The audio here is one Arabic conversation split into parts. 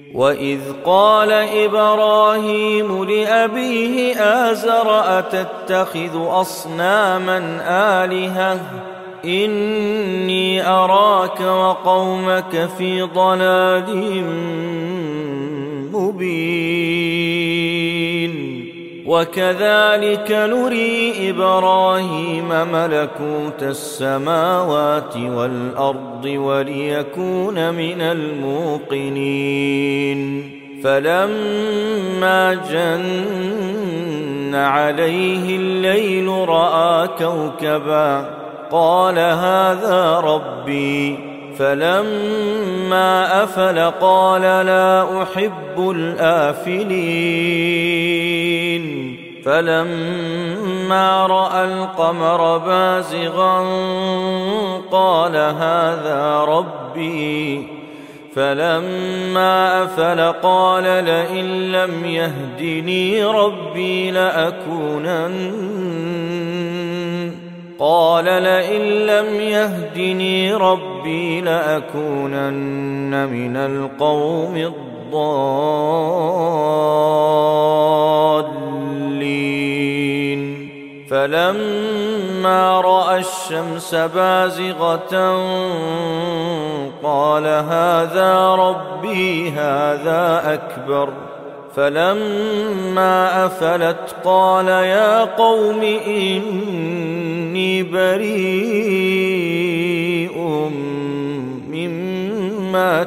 وإذ قال إبراهيم لأبيه آزر أتتخذ أصناما آلهة إني أراك وقومك في ضلال مبين وكذلك نري إبراهيم ملكوت السماوات والأرض وليكون من الموقنين فلما جن عليه الليل رأى كوكبا قال هذا ربي فلما أفل قال لا أحب الآفلين فلما رأى القمر بازغا قال هذا ربي فلما أفل قال لئن لم يهدني ربي لأكونن من القوم الضالين فلما رأى الشمس بازغة قال هذا ربي هذا أكبر فلما أفلت قال يا قوم إني بريء مما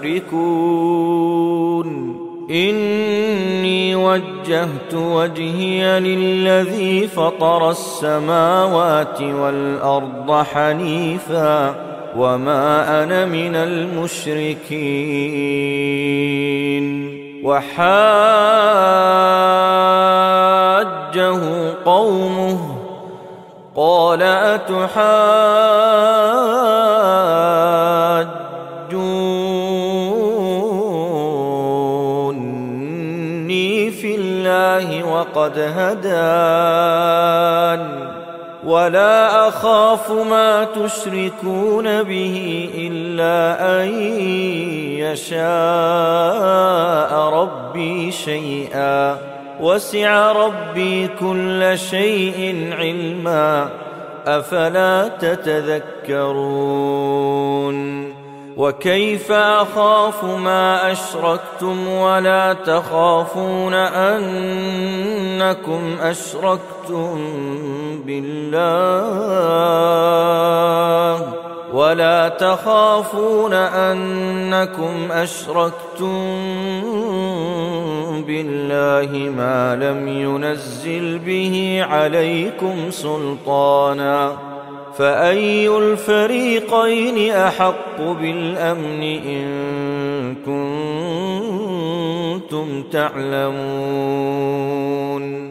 تشركون إني وجهت وجهي للذي فطر السماوات والأرض حنيفا وما أنا من المشركين وحاجه قومه قال أتحاجوني في الله وقد هدان ولا أخاف ما تشركون به إلا أن يشاء ربي شيئا وسع ربي كل شيء علما أفلا تتذكرون وكيف أخاف ما أشركتم ولا تخافون أنكم أشركتم بالله ما لم ينزل به عليكم سلطانا فأي الفريقين أحق بالأمن إن كنتم تعلمون